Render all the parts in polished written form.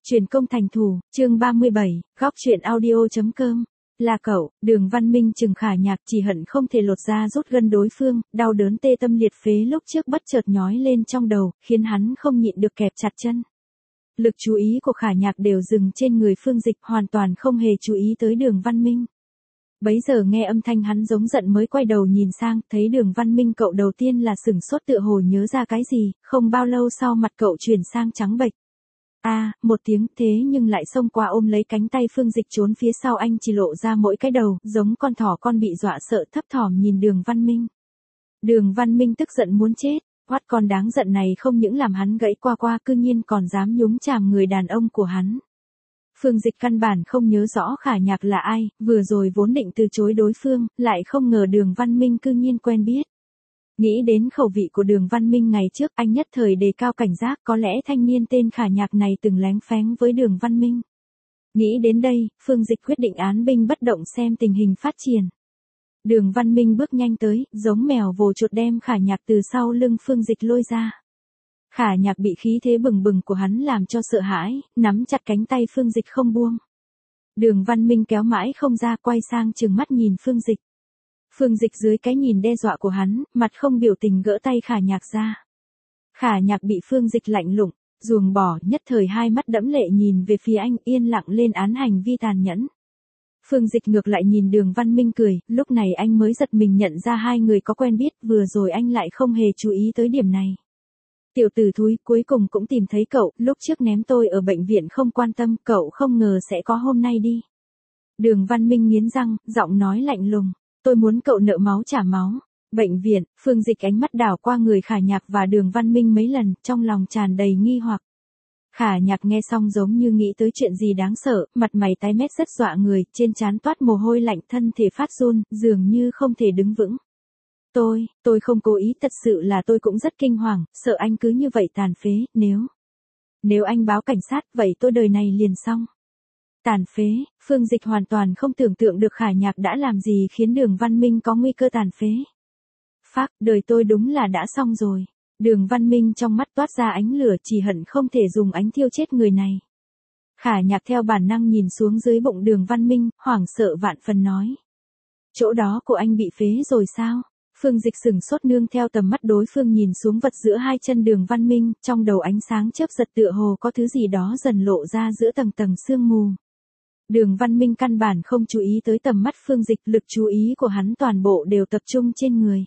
Truyền công thành thủ, chương 37, góc chuyện audio.com. Là cậu, Đường Văn Minh chừng Khả Nhạc chỉ hận không thể lột da rút gân đối phương, đau đớn tê tâm liệt phế lúc trước bất chợt nhói lên trong đầu, khiến hắn không nhịn được kẹp chặt chân. Lực chú ý của Khả Nhạc đều dừng trên người Phương Dịch, hoàn toàn không hề chú ý tới Đường Văn Minh. Bấy giờ nghe âm thanh hắn giống giận mới quay đầu nhìn sang, thấy Đường Văn Minh cậu đầu tiên là sửng sốt tựa hồ nhớ ra cái gì, không bao lâu sau mặt cậu chuyển sang trắng bệch. Một tiếng thế nhưng lại xông qua ôm lấy cánh tay Phương Dịch trốn phía sau anh chỉ lộ ra mỗi cái đầu, giống con thỏ con bị dọa sợ thấp thỏm nhìn Đường Văn Minh. Đường Văn Minh tức giận muốn chết, quát con đáng giận này không những làm hắn gãy qua cư nhiên còn dám nhúng chàm người đàn ông của hắn. Phương Dịch căn bản không nhớ rõ Khả Nhạc là ai, vừa rồi vốn định từ chối đối phương, lại không ngờ Đường Văn Minh cư nhiên quen biết. Nghĩ đến khẩu vị của Đường Văn Minh ngày trước, anh nhất thời đề cao cảnh giác, có lẽ thanh niên tên Khả Nhạc này từng lén phén với Đường Văn Minh. Nghĩ đến đây, Phương Dịch quyết định án binh bất động xem tình hình phát triển. Đường Văn Minh bước nhanh tới, giống mèo vồ chuột đem Khả Nhạc từ sau lưng Phương Dịch lôi ra. Khả Nhạc bị khí thế bừng bừng của hắn làm cho sợ hãi, nắm chặt cánh tay Phương Dịch không buông. Đường Văn Minh kéo mãi không ra, quay sang trừng mắt nhìn Phương Dịch. Phương Dịch dưới cái nhìn đe dọa của hắn, mặt không biểu tình gỡ tay Khả Nhạc ra. Khả Nhạc bị Phương Dịch lạnh lùng, ruồng bỏ, nhất thời hai mắt đẫm lệ nhìn về phía anh, yên lặng lên án hành vi tàn nhẫn. Phương Dịch ngược lại nhìn Đường Văn Minh cười, lúc này anh mới giật mình nhận ra hai người có quen biết, vừa rồi anh lại không hề chú ý tới điểm này. Tiểu tử thúi, cuối cùng cũng tìm thấy cậu, lúc trước ném tôi ở bệnh viện không quan tâm, cậu không ngờ sẽ có hôm nay đi. Đường Văn Minh nghiến răng, giọng nói lạnh lùng. Tôi muốn cậu nợ máu trả máu. Bệnh viện, Phương Dịch ánh mắt đảo qua người Khả Nhạc và Đường Văn Minh mấy lần, trong lòng tràn đầy nghi hoặc. Khả Nhạc nghe xong giống như nghĩ tới chuyện gì đáng sợ, mặt mày tái mét rất dọa người, trên trán toát mồ hôi lạnh, thân thể phát run, dường như không thể đứng vững. Tôi không cố ý, thật sự là tôi cũng rất kinh hoàng, sợ anh cứ như vậy tàn phế, nếu anh báo cảnh sát, vậy tôi đời này liền xong. Tàn phế, Phương Dịch hoàn toàn không tưởng tượng được Khả Nhạc đã làm gì khiến Đường Văn Minh có nguy cơ tàn phế. Phác, đời tôi đúng là đã xong rồi. Đường Văn Minh trong mắt toát ra ánh lửa, chỉ hận không thể dùng ánh thiêu chết người này. Khả Nhạc theo bản năng nhìn xuống dưới bụng Đường Văn Minh, hoảng sợ vạn phần nói. Chỗ đó của anh bị phế rồi sao? Phương Dịch sừng sốt nương theo tầm mắt đối phương nhìn xuống vật giữa hai chân Đường Văn Minh, trong đầu ánh sáng chớp giật tựa hồ có thứ gì đó dần lộ ra giữa tầng tầng sương mù. Đường Văn Minh căn bản không chú ý tới tầm mắt Phương Dịch, lực chú ý của hắn toàn bộ đều tập trung trên người.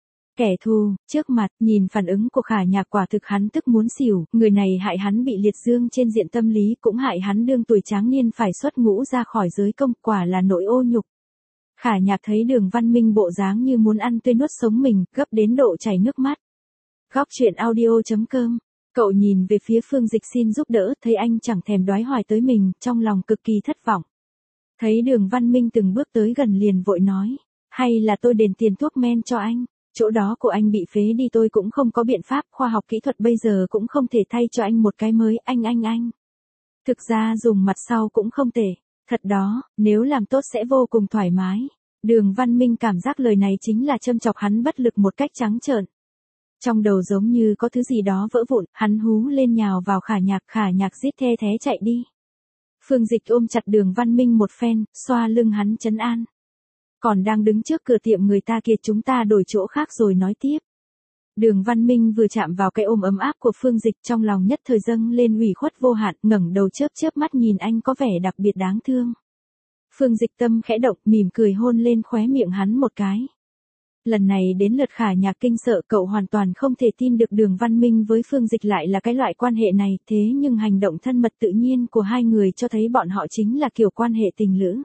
Kẻ thù, trước mặt, nhìn phản ứng của Khả Nhạc quả thực hắn tức muốn xỉu, người này hại hắn bị liệt dương trên diện tâm lý, cũng hại hắn đương tuổi tráng niên phải xuất ngũ ra khỏi giới công, quả là nỗi ô nhục. Khả Nhạc thấy Đường Văn Minh bộ dáng như muốn ăn tươi nuốt sống mình, gấp đến độ chảy nước mắt. Góc chuyện audio.com. Cậu nhìn về phía Phương Dịch xin giúp đỡ, thấy anh chẳng thèm đoái hoài tới mình, trong lòng cực kỳ thất vọng. Thấy Đường Văn Minh từng bước tới gần liền vội nói, hay là tôi đền tiền thuốc men cho anh, chỗ đó của anh bị phế đi tôi cũng không có biện pháp, khoa học kỹ thuật bây giờ cũng không thể thay cho anh một cái mới, anh. Thực ra dùng mặt sau cũng không tệ, thật đó, nếu làm tốt sẽ vô cùng thoải mái. Đường Văn Minh cảm giác lời này chính là châm chọc hắn bất lực một cách trắng trợn. Trong đầu giống như có thứ gì đó vỡ vụn, hắn hú lên nhào vào Khả Nhạc rít the thé chạy đi. Phương Dịch ôm chặt Đường Văn Minh một phen, xoa lưng hắn trấn an. Còn đang đứng trước cửa tiệm người ta kia, chúng ta đổi chỗ khác rồi nói tiếp. Đường Văn Minh vừa chạm vào cái ôm ấm áp của Phương Dịch, trong lòng nhất thời dâng lên ủy khuất vô hạn, ngẩng đầu chớp mắt nhìn anh có vẻ đặc biệt đáng thương. Phương Dịch tâm khẽ động, mỉm cười hôn lên khóe miệng hắn một cái. Lần này đến lượt Khả Nhạc kinh sợ, cậu hoàn toàn không thể tin được Đường Văn Minh với Phương Dịch lại là cái loại quan hệ này, thế nhưng hành động thân mật tự nhiên của hai người cho thấy bọn họ chính là kiểu quan hệ tình lữ.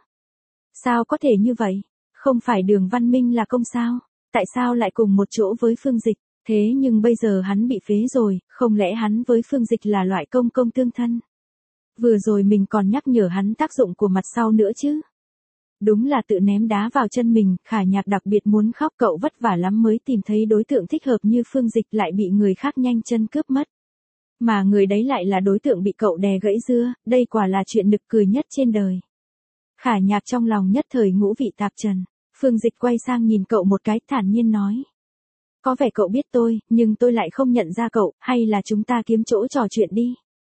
Sao có thể như vậy? Không phải Đường Văn Minh là công sao? Tại sao lại cùng một chỗ với Phương Dịch? Thế nhưng bây giờ hắn bị phế rồi, không lẽ hắn với Phương Dịch là loại công tương thân? Vừa rồi mình còn nhắc nhở hắn tác dụng của mặt sau nữa chứ. Đúng là tự ném đá vào chân mình, Khả Nhạc đặc biệt muốn khóc, cậu vất vả lắm mới tìm thấy đối tượng thích hợp như Phương Dịch lại bị người khác nhanh chân cướp mất. Mà người đấy lại là đối tượng bị cậu đè gãy dưa, đây quả là chuyện nực cười nhất trên đời. Khả Nhạc trong lòng nhất thời ngũ vị tạp trần. Phương Dịch quay sang nhìn cậu một cái, thản nhiên nói. Có vẻ cậu biết tôi, nhưng tôi lại không nhận ra cậu, hay là chúng ta kiếm chỗ trò chuyện đi.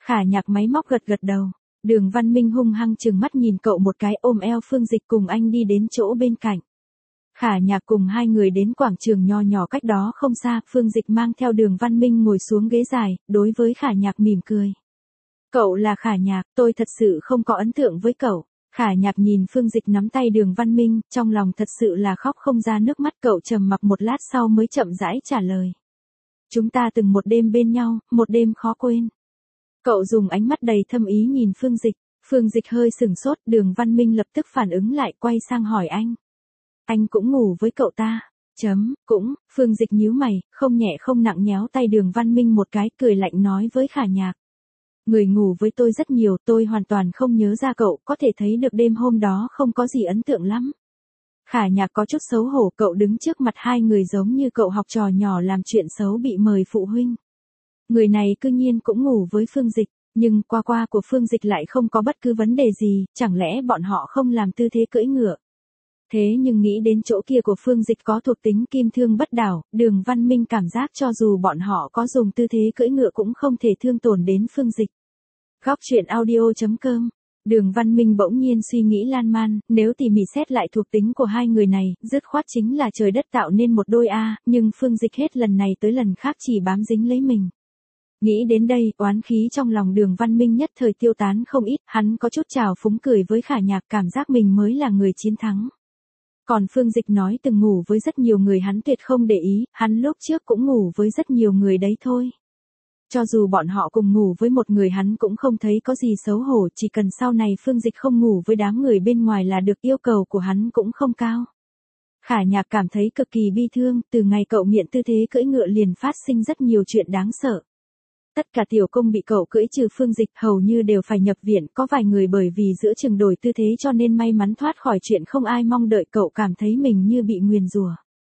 Khả Nhạc máy móc gật gật đầu. Đường Văn Minh hung hăng trừng mắt nhìn cậu một cái, ôm eo Phương Dịch cùng anh đi đến chỗ bên cạnh. Khả Nhạc cùng hai người đến quảng trường nho nhỏ cách đó không xa, Phương Dịch mang theo Đường Văn Minh ngồi xuống ghế dài, đối với Khả Nhạc mỉm cười. Cậu là Khả Nhạc, tôi thật sự không có ấn tượng với cậu. Khả Nhạc nhìn Phương Dịch nắm tay Đường Văn Minh, trong lòng thật sự là khóc không ra nước mắt. Cậu trầm mặc một lát sau mới chậm rãi trả lời. Chúng ta từng một đêm bên nhau, một đêm khó quên. Cậu dùng ánh mắt đầy thâm ý nhìn Phương Dịch. Phương Dịch hơi sừng sốt, Đường Văn Minh lập tức phản ứng lại, quay sang hỏi anh. Anh cũng ngủ với cậu ta? Cũng. Phương Dịch nhíu mày, không nhẹ không nặng nhéo tay Đường Văn Minh một cái, cười lạnh nói với Khả Nhạc. Người ngủ với tôi rất nhiều, tôi hoàn toàn không nhớ ra cậu, có thể thấy được đêm hôm đó không có gì ấn tượng lắm. Khả Nhạc có chút xấu hổ, cậu đứng trước mặt hai người giống như cậu học trò nhỏ làm chuyện xấu bị mời phụ huynh. Người này cư nhiên cũng ngủ với Phương Dịch, nhưng qua của Phương Dịch lại không có bất cứ vấn đề gì, chẳng lẽ bọn họ không làm tư thế cưỡi ngựa. Thế nhưng nghĩ đến chỗ kia của Phương Dịch có thuộc tính kim thương bất đảo, Đường Văn Minh cảm giác cho dù bọn họ có dùng tư thế cưỡi ngựa cũng không thể thương tổn đến Phương Dịch. Góc truyện audio.com. Đường Văn Minh bỗng nhiên suy nghĩ lan man, nếu tỉ mỉ xét lại thuộc tính của hai người này, dứt khoát chính là trời đất tạo nên một đôi A, nhưng Phương Dịch hết lần này tới lần khác chỉ bám dính lấy mình. Nghĩ đến đây, oán khí trong lòng Đường Văn Minh nhất thời tiêu tán không ít, hắn có chút trào phúng cười với Khả Nhạc, cảm giác mình mới là người chiến thắng. Còn Phương Dịch nói từng ngủ với rất nhiều người hắn tuyệt không để ý, hắn lúc trước cũng ngủ với rất nhiều người đấy thôi. Cho dù bọn họ cùng ngủ với một người hắn cũng không thấy có gì xấu hổ, chỉ cần sau này Phương Dịch không ngủ với đám người bên ngoài là được, yêu cầu của hắn cũng không cao. Khả Nhạc cảm thấy cực kỳ bi thương, từ ngày cậu nghiện tư thế cưỡi ngựa liền phát sinh rất nhiều chuyện đáng sợ. Tất cả tiểu công bị cậu cưỡi trừ Phương Dịch hầu như đều phải nhập viện, có vài người bởi vì giữa chừng đổi tư thế cho nên may mắn thoát khỏi chuyện không ai mong đợi, cậu cảm thấy mình như bị nguyền rủa.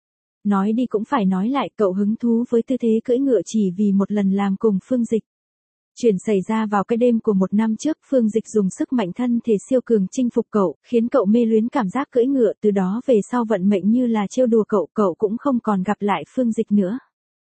Nói đi cũng phải nói lại, cậu hứng thú với tư thế cưỡi ngựa chỉ vì một lần làm cùng Phương Dịch. Chuyện xảy ra vào cái đêm của một năm trước, Phương Dịch dùng sức mạnh thân thể siêu cường chinh phục cậu, khiến cậu mê luyến cảm giác cưỡi ngựa, từ đó về sau vận mệnh như là trêu đùa cậu, cậu cũng không còn gặp lại Phương Dịch nữa.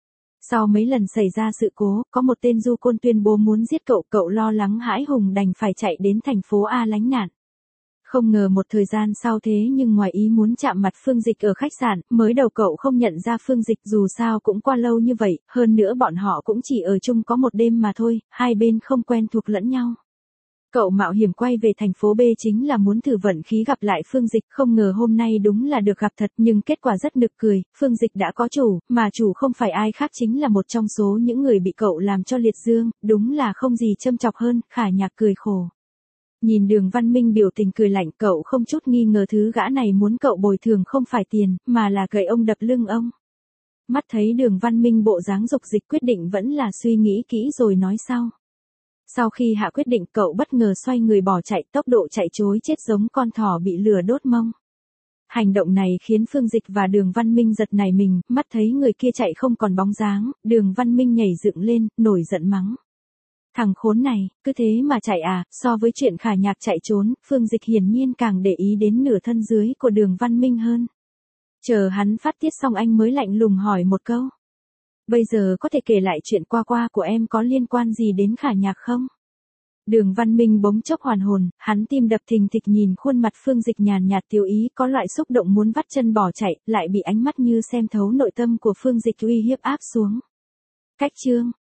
Sau mấy lần xảy ra sự cố, có một tên du côn tuyên bố muốn giết cậu, cậu lo lắng hãi hùng đành phải chạy đến thành phố A lánh nạn. Không ngờ một thời gian sau thế nhưng ngoài ý muốn chạm mặt Phương Dịch ở khách sạn, mới đầu cậu không nhận ra Phương Dịch, dù sao cũng qua lâu như vậy, hơn nữa bọn họ cũng chỉ ở chung có một đêm mà thôi, hai bên không quen thuộc lẫn nhau. Cậu mạo hiểm quay về thành phố B chính là muốn thử vận khí gặp lại Phương Dịch, không ngờ hôm nay đúng là được gặp thật, nhưng kết quả rất nực cười, Phương Dịch đã có chủ, mà chủ không phải ai khác chính là một trong số những người bị cậu làm cho liệt dương, đúng là không gì châm chọc hơn. Khả Nhạc cười khổ. Nhìn Đường Văn Minh biểu tình cười lạnh, cậu không chút nghi ngờ thứ gã này muốn cậu bồi thường không phải tiền, mà là gậy ông đập lưng ông. Mắt thấy Đường Văn Minh bộ dáng dục dịch, quyết định vẫn là suy nghĩ kỹ rồi nói sau. Sau khi hạ quyết định, cậu bất ngờ xoay người bỏ chạy, tốc độ chạy trối chết giống con thỏ bị lửa đốt mông. Hành động này khiến Phương Dịch và Đường Văn Minh giật nảy mình, mắt thấy người kia chạy không còn bóng dáng, Đường Văn Minh nhảy dựng lên, nổi giận mắng. Thằng khốn này, cứ thế mà chạy à? So với chuyện Khả Nhạc chạy trốn, Phương Dịch hiển nhiên càng để ý đến nửa thân dưới của Đường Văn Minh hơn. Chờ hắn phát tiết xong anh mới lạnh lùng hỏi một câu. Bây giờ có thể kể lại chuyện qua của em có liên quan gì đến Khả Nhạc không? Đường Văn Minh bỗng chốc hoàn hồn, hắn tim đập thình thịch nhìn khuôn mặt Phương Dịch nhàn nhạt tiêu ý, có loại xúc động muốn vắt chân bỏ chạy, lại bị ánh mắt như xem thấu nội tâm của Phương Dịch uy hiếp áp xuống. Cách chương